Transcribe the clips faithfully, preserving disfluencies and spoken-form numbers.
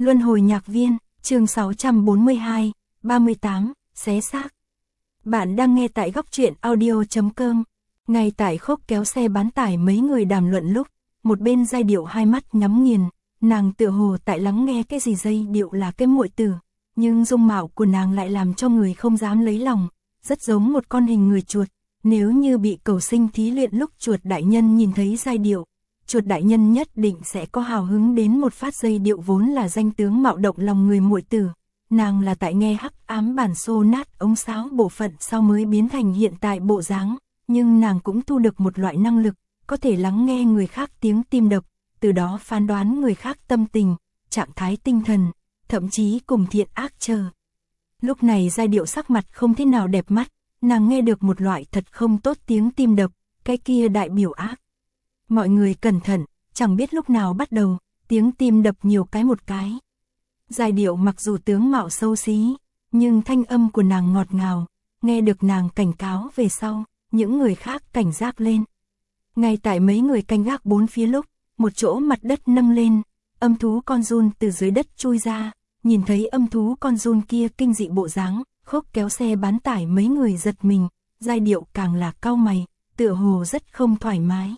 Luân hồi nhạc viên, chương sáu trăm bốn mươi hai, ba mươi tám, xé xác. Bạn đang nghe tại góc truyện audio.com. Ngay tại khúc kéo xe bán tải mấy người đàm luận lúc, một bên giai điệu hai mắt nhắm nghiền, nàng tựa hồ tại lắng nghe cái gì. Giai điệu là cái muội tử, nhưng dung mạo của nàng lại làm cho người không dám lấy lòng, rất giống một con hình người chuột. Nếu như bị cầu sinh thí luyện lúc chuột đại nhân nhìn thấy giai điệu, chuột đại nhân nhất định sẽ có hào hứng đến một phát. Giai điệu vốn là danh tướng mạo động lòng người muội tử, nàng là tại nghe hắc ám bản xô nát ống sáo bộ phận sau mới biến thành hiện tại bộ dáng, nhưng nàng cũng thu được một loại năng lực, có thể lắng nghe người khác tiếng tim đập, từ đó phán đoán người khác tâm tình, trạng thái tinh thần, thậm chí cùng thiện ác chờ. Lúc này giai điệu sắc mặt không thế nào đẹp mắt, nàng nghe được một loại thật không tốt tiếng tim đập, cái kia đại biểu ác. Mọi người cẩn thận, chẳng biết lúc nào bắt đầu, tiếng tim đập nhiều cái một cái. Giai điệu mặc dù tướng mạo xấu xí, nhưng thanh âm của nàng ngọt ngào, nghe được nàng cảnh cáo về sau, những người khác cảnh giác lên. Ngay tại mấy người canh gác bốn phía lúc, một chỗ mặt đất nâng lên, âm thú con giun từ dưới đất chui ra, nhìn thấy âm thú con giun kia kinh dị bộ dáng, khúc kéo xe bán tải mấy người giật mình, giai điệu càng là cau mày, tựa hồ rất không thoải mái.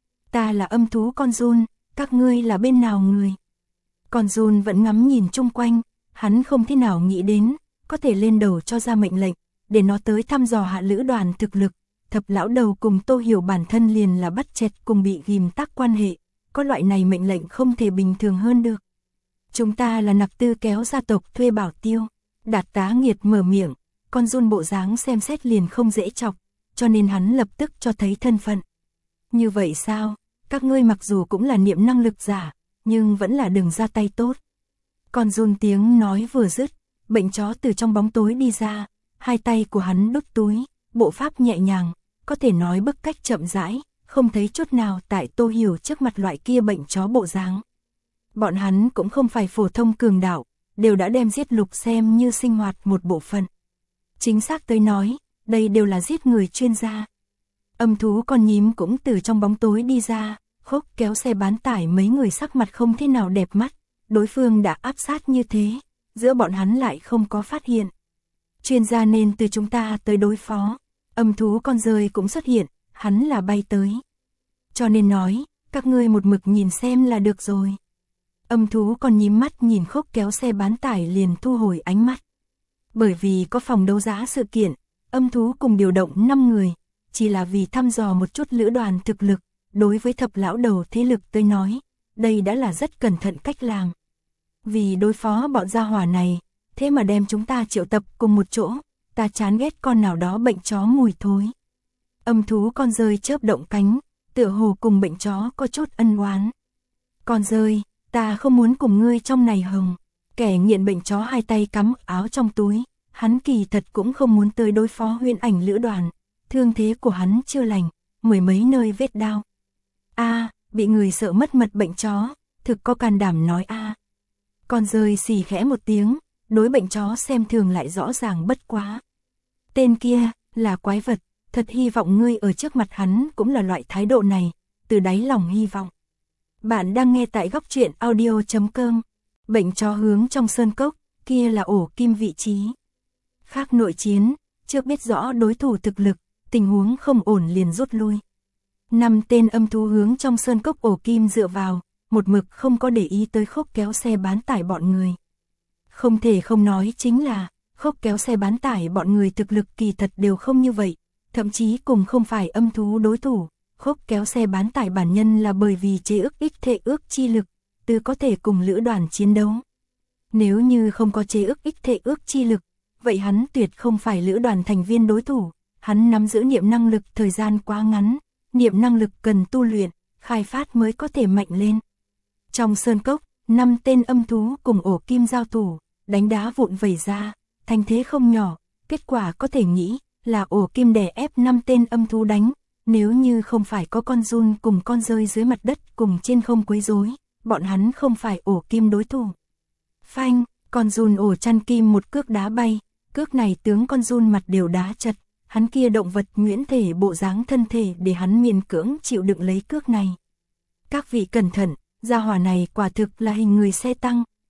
Ta là âm thú con giun, các ngươi là bên nào người? Con giun vẫn ngắm nhìn chung quanh, hắn không thế nào nghĩ đến, có thể lên đầu cho ra mệnh lệnh, để nó tới thăm dò hạ lữ đoàn thực lực. Thập lão đầu cùng Tô Hiểu bản thân liền là bắt chẹt cùng bị ghim tắc quan hệ, có loại này mệnh lệnh không thể bình thường hơn được. Chúng ta là nặc tư kéo gia tộc thuê bảo tiêu. Đạt tá nghiệt mở miệng, con giun bộ dáng xem xét liền không dễ chọc, cho nên hắn lập tức cho thấy thân phận. Như vậy sao, các ngươi mặc dù cũng là niệm năng lực giả, nhưng vẫn là đừng ra tay tốt. Con giun tiếng nói vừa dứt, bệnh chó từ trong bóng tối đi ra, hai tay của hắn đút túi, bộ pháp nhẹ nhàng, có thể nói bức cách chậm rãi, không thấy chút nào tại Tô Hiểu trước mặt loại kia bệnh chó bộ dáng. Bọn hắn cũng không phải phổ thông cường đạo, đều đã đem giết lục xem như sinh hoạt một bộ phận. Chính xác tới nói, đây đều là giết người chuyên gia. Âm thú con nhím cũng từ trong bóng tối đi ra, khúc kéo xe bán tải mấy người sắc mặt không thế nào đẹp mắt, đối phương đã áp sát như thế, giữa bọn hắn lại không có phát hiện. Chuyên gia nên từ chúng ta tới đối phó, âm thú con rơi cũng xuất hiện, hắn là bay tới. Cho nên nói, các ngươi một mực nhìn xem là được rồi. Âm thú còn nhím mắt nhìn khúc kéo xe bán tải liền thu hồi ánh mắt. Bởi vì có phòng đấu giá sự kiện, âm thú cùng điều động năm người, chỉ là vì thăm dò một chút lữ đoàn thực lực, đối với thập lão đầu thế lực tới nói, đây đã là rất cẩn thận cách làm. Vì đối phó bọn gia hỏa này, thế mà đem chúng ta triệu tập cùng một chỗ, ta chán ghét con nào đó bệnh chó mùi thối. Âm thú con rơi chớp động cánh, tựa hồ cùng bệnh chó có chút ân oán. Con rơi, ta không muốn cùng ngươi trong này hồng. Kẻ nghiện bệnh chó hai tay cắm áo trong túi, hắn kỳ thật cũng không muốn tới đối phó Huyễn Ảnh lữ đoàn, thương thế của hắn chưa lành, mười mấy nơi vết đau. A, bị người sợ mất mật bệnh chó, thực có can đảm nói a. Con rơi xì khẽ một tiếng, đối bệnh chó xem thường lại rõ ràng bất quá. Tên kia, là quái vật, thật hy vọng ngươi ở trước mặt hắn cũng là loại thái độ này, từ đáy lòng hy vọng. Bạn đang nghe tại góc truyện audio.com. Bệnh chó hướng trong sơn cốc, kia là ổ kim vị trí. Khác nội chiến, chưa biết rõ đối thủ thực lực, tình huống không ổn liền rút lui. Năm tên âm thú hướng trong sơn cốc ổ kim dựa vào, một mực không có để ý tới khúc kéo xe bán tải bọn người. Không thể không nói chính là, khúc kéo xe bán tải bọn người thực lực kỳ thật đều không như vậy, thậm chí cùng không phải âm thú đối thủ. Khúc kéo xe bán tải bản nhân là bởi vì chế ước ích thể ước chi lực, từ có thể cùng lữ đoàn chiến đấu. Nếu như không có chế ước ích thể ước chi lực, vậy hắn tuyệt không phải lữ đoàn thành viên đối thủ, hắn nắm giữ niệm năng lực thời gian quá ngắn, niệm năng lực cần tu luyện, khai phát mới có thể mạnh lên. Trong sơn cốc, năm tên âm thú cùng ổ kim giao thủ, đánh đá vụn vẩy ra, thành thế không nhỏ, kết quả có thể nghĩ là ổ kim đè ép năm tên âm thú đánh. Nếu như không phải có con giun cùng con rơi dưới mặt đất cùng trên không quấy rối, bọn hắn không phải ổ kim đối thủ. Phanh, con giun ổ chăn kim một cước đá bay, cước này tướng con giun mặt đều đá chật, hắn kia động vật nhuyễn thể bộ dáng thân thể để hắn miễn cưỡng chịu đựng lấy cước này. Các vị cẩn thận, gia hỏa này quả thực là hình người xe tăng,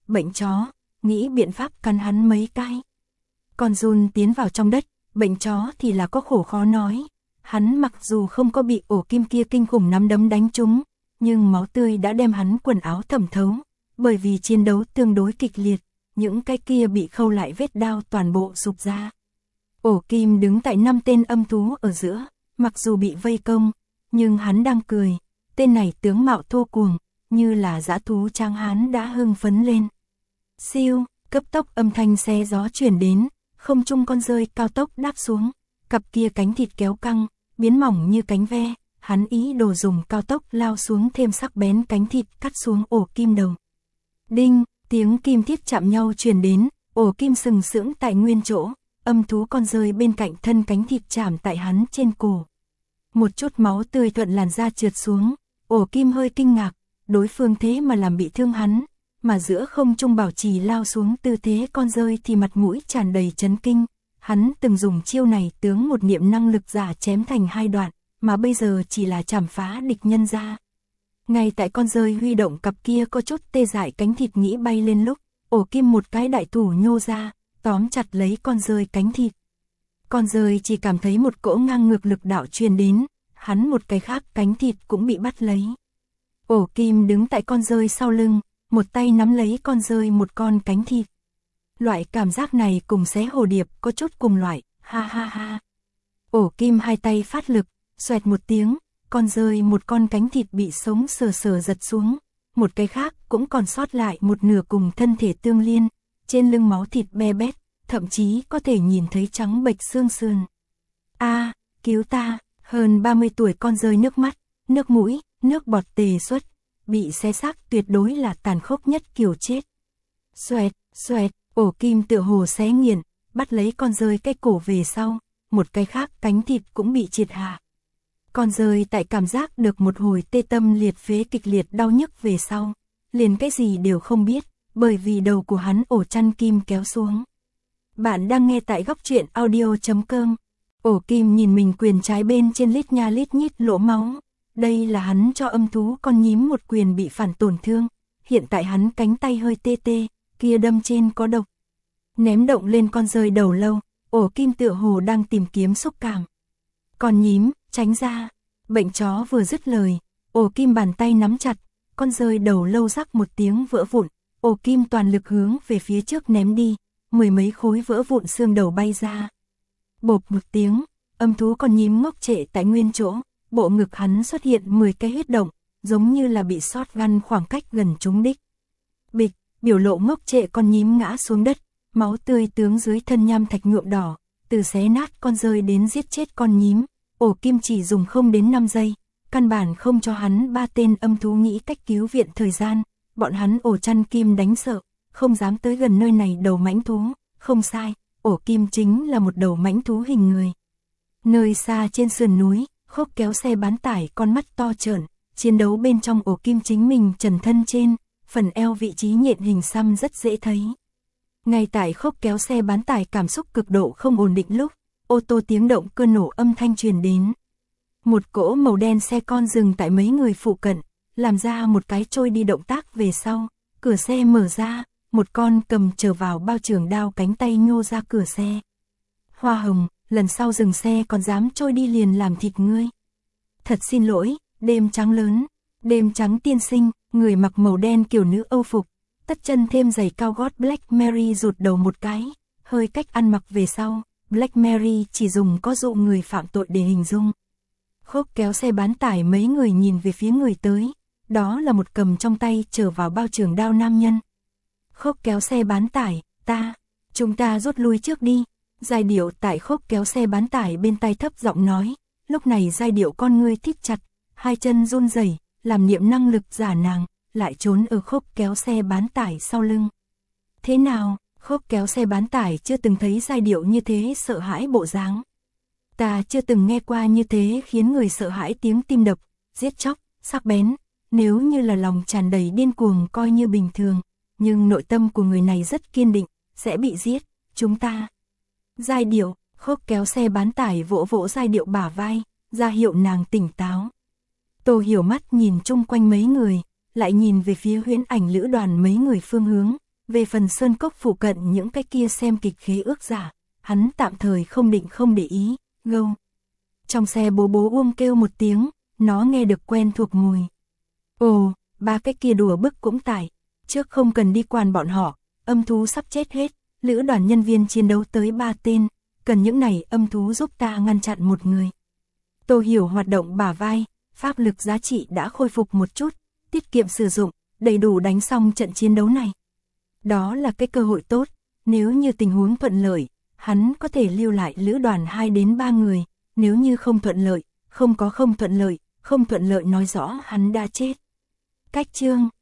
bệnh chó, nghĩ biện pháp cắn hắn mấy cái. Con giun tiến vào trong đất, bệnh chó thì là có khổ khó nói. Hắn mặc dù không có bị ổ kim kia kinh khủng nắm đấm đánh trúng, nhưng máu tươi đã đem hắn quần áo thẩm thấu, bởi vì chiến đấu tương đối kịch liệt, những cái kia bị khâu lại vết đao toàn bộ sụp ra. Ổ kim đứng tại năm tên âm thú ở giữa, mặc dù bị vây công, nhưng hắn đang cười, tên này tướng mạo thô cuồng, như là dã thú tráng hán đã hưng phấn lên. Siêu, cấp tốc âm thanh xe gió truyền đến, không trung con rơi cao tốc đáp xuống, cặp kia cánh thịt kéo căng, biến mỏng như cánh ve, hắn ý đồ dùng cao tốc lao xuống thêm sắc bén cánh thịt cắt xuống ổ kim đầu. Đinh, tiếng kim thiết chạm nhau truyền đến, ổ kim sừng sững tại nguyên chỗ, âm thú con rơi bên cạnh thân cánh thịt chạm tại hắn trên cổ. Một chút máu tươi thuận làn da trượt xuống, ổ kim hơi kinh ngạc, đối phương thế mà làm bị thương hắn, mà giữa không trung bảo trì lao xuống tư thế con rơi thì mặt mũi tràn đầy chấn kinh. Hắn từng dùng chiêu này tướng một niệm năng lực giả chém thành hai đoạn, mà bây giờ chỉ là chảm phá địch nhân ra. Ngay tại con rơi huy động cặp kia có chút tê dại cánh thịt nghĩ bay lên lúc, ổ kim một cái đại thủ nhô ra, tóm chặt lấy con rơi cánh thịt. Con rơi chỉ cảm thấy một cỗ ngang ngược lực đạo truyền đến, hắn một cái khác cánh thịt cũng bị bắt lấy. Ổ kim đứng tại con rơi sau lưng, một tay nắm lấy con rơi một con cánh thịt. Loại cảm giác này cùng xé hồ điệp có chút cùng loại, ha ha ha. Ổ kim hai tay phát lực, xoẹt một tiếng, con rơi một con cánh thịt bị sống sờ sờ giật xuống, một cái khác cũng còn sót lại một nửa cùng thân thể tương liên, trên lưng máu thịt be bét, thậm chí có thể nhìn thấy trắng bệch xương sườn. A, cứu ta, hơn ba mươi tuổi con rơi nước mắt, nước mũi, nước bọt tề xuất, bị xé xác tuyệt đối là tàn khốc nhất kiểu chết. Xoẹt, xoẹt, ổ kim tựa hồ xé nghiền, bắt lấy con rơi cái cổ về sau, một cái khác cánh thịt cũng bị triệt hạ. Con rơi tại cảm giác được một hồi tê tâm liệt phế kịch liệt đau nhức về sau, liền cái gì đều không biết, bởi vì đầu của hắn ổ chăn kim kéo xuống. Bạn đang nghe tại góc truyện audio chấm com. Ổ kim nhìn mình quyền trái bên trên lít nha lít nhít lỗ máu. Đây là hắn cho âm thú con nhím một quyền bị phản tổn thương. Hiện tại hắn cánh tay hơi tê tê, kia đâm trên có độc. Ném động lên con rơi đầu lâu, ổ kim tựa hồ đang tìm kiếm xúc cảm. Con nhím, tránh ra. Bệnh chó vừa dứt lời, ổ kim bàn tay nắm chặt, con rơi đầu lâu rắc một tiếng vỡ vụn. Ổ kim toàn lực hướng về phía trước ném đi, mười mấy khối vỡ vụn xương đầu bay ra. Bộp một tiếng, âm thú con nhím ngốc trệ tại nguyên chỗ, bộ ngực hắn xuất hiện mười cái huyết động, giống như là bị shotgun khoảng cách gần trúng đích. Bịch, biểu lộ ngốc trệ con nhím ngã xuống đất, máu tươi tướng dưới thân nham thạch nhuộm đỏ, từ xé nát con rơi đến giết chết con nhím, ổ kim chỉ dùng không đến năm giây, căn bản không cho hắn ba tên âm thú nghĩ cách cứu viện thời gian. Bọn hắn ổ chăn kim đánh sợ, không dám tới gần nơi này đầu mãnh thú, không sai, ổ kim chính là một đầu mãnh thú hình người. Nơi xa trên sườn núi, Khốc kéo xe bán tải con mắt to trợn, chiến đấu bên trong ổ kim chính mình trần thân trên, phần eo vị trí nhện hình xăm rất dễ thấy. Ngay tại Khốc kéo xe bán tải cảm xúc cực độ không ổn định lúc, ô tô tiếng động cơ nổ âm thanh truyền đến. Một cỗ màu đen xe con dừng tại mấy người phụ cận, làm ra một cái trôi đi động tác về sau, cửa xe mở ra, một con cầm trở vào bao trường đao cánh tay nhô ra cửa xe. Hoa hồng, lần sau dừng xe còn dám trôi đi liền làm thịt ngươi. Thật xin lỗi, đêm trắng lớn, đêm trắng tiên sinh, người mặc màu đen kiểu nữ Âu phục, tất chân thêm giày cao gót Black Mary rụt đầu một cái, hơi cách ăn mặc về sau, Black Mary chỉ dùng có dụ người phạm tội để hình dung. Khốc kéo xe bán tải mấy người nhìn về phía người tới, đó là một cầm trong tay trở vào bao trường đao nam nhân. Khốc kéo xe bán tải, ta, chúng ta rút lui trước đi. Giai điệu tại Khốc kéo xe bán tải bên tai thấp giọng nói, lúc này giai điệu con ngươi thít chặt, hai chân run rẩy, làm niệm năng lực giả nàng, lại trốn ở Khốc kéo xe bán tải sau lưng. Thế nào, Khốc kéo xe bán tải chưa từng thấy giai điệu như thế sợ hãi bộ dáng. Ta chưa từng nghe qua như thế khiến người sợ hãi tiếng tim đập, giết chóc, sắc bén, nếu như là lòng tràn đầy điên cuồng coi như bình thường, nhưng nội tâm của người này rất kiên định, sẽ bị giết, chúng ta. Giai điệu, Khốc kéo xe bán tải vỗ vỗ giai điệu bả vai, ra hiệu nàng tỉnh táo. Tô Hiểu mắt nhìn chung quanh mấy người, lại nhìn về phía huyễn ảnh lữ đoàn mấy người phương hướng, Về phần sơn cốc phụ cận những cái kia xem kịch khế ước giả, hắn tạm thời không định không để ý, gâu. Trong xe bố bố uông kêu một tiếng, nó nghe được quen thuộc mùi. Ồ, ba cái kia đùa bức cũng tải, trước không cần đi quan bọn họ, âm thú sắp chết hết, lữ đoàn nhân viên chiến đấu tới ba tên, cần những này âm thú giúp ta ngăn chặn một người. Tô Hiểu hoạt động bả vai, pháp lực giá trị đã khôi phục một chút, tiết kiệm sử dụng, đầy đủ đánh xong trận chiến đấu này. Đó là cái cơ hội tốt, nếu như tình huống thuận lợi, hắn có thể lưu lại lữ đoàn hai đến ba người, nếu như không thuận lợi, không có không thuận lợi, không thuận lợi nói rõ hắn đã chết. Cách chương